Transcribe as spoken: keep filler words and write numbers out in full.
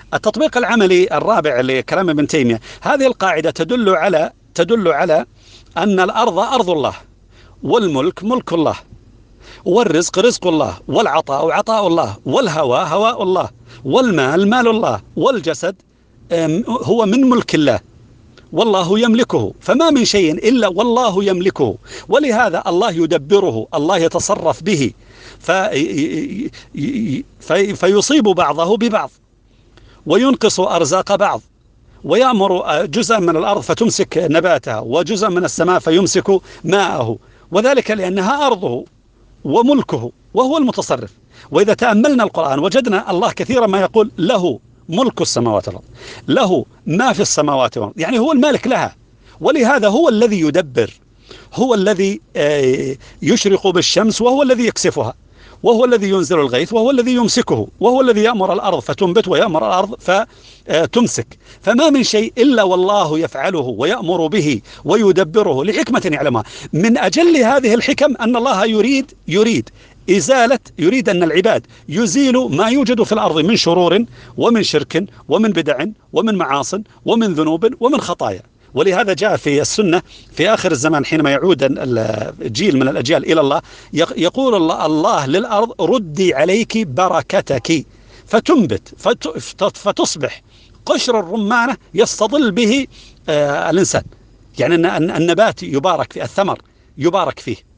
التطبيق العملي الرابع لكلام ابن تيمية، هذه القاعدة تدل على تدل على أن الأرض أرض الله، والملك ملك الله، والرزق رزق الله، والعطاء عطاء الله، والهواء هواء الله، والمال مال الله، والجسد هو من ملك الله والله يملكه، فما من شيء إلا والله يملكه، ولهذا الله يدبره، الله يتصرف به في في فيصيب بعضه ببعض، وينقص أرزاق بعض، ويأمر جزءا من الأرض فتمسك نباتها، وجزءا من السماء فيمسك ماءه، وذلك لأنها أرضه وملكه وهو المتصرف. وإذا تأملنا القرآن وجدنا الله كثيرا ما يقول له ملك السماوات والأرض، له ما في السماوات والأرض، يعني هو المالك لها، ولهذا هو الذي يدبر، هو الذي يشرق بالشمس وهو الذي يكسفها، وهو الذي ينزل الغيث وهو الذي يمسكه، وهو الذي يأمر الأرض فتنبت ويأمر الأرض فتمسك. فما من شيء إلا والله يفعله ويأمر به ويدبره لحكمة يعلمها. من أجل هذه الحكم أن الله يريد يريد إزالة يريد أن العباد يزيلوا ما يوجد في الأرض من شرور ومن شرك ومن بدع ومن معاصٍ ومن ذنوب ومن خطايا. ولهذا جاء في السنة في آخر الزمان حينما يعود الجيل من الأجيال إلى الله، يقول الله, الله للأرض ردي عليك بركتك فتنبت فتصبح قشر الرمانة يستظل به الإنسان، يعني النبات يبارك فيه، الثمر يبارك فيه.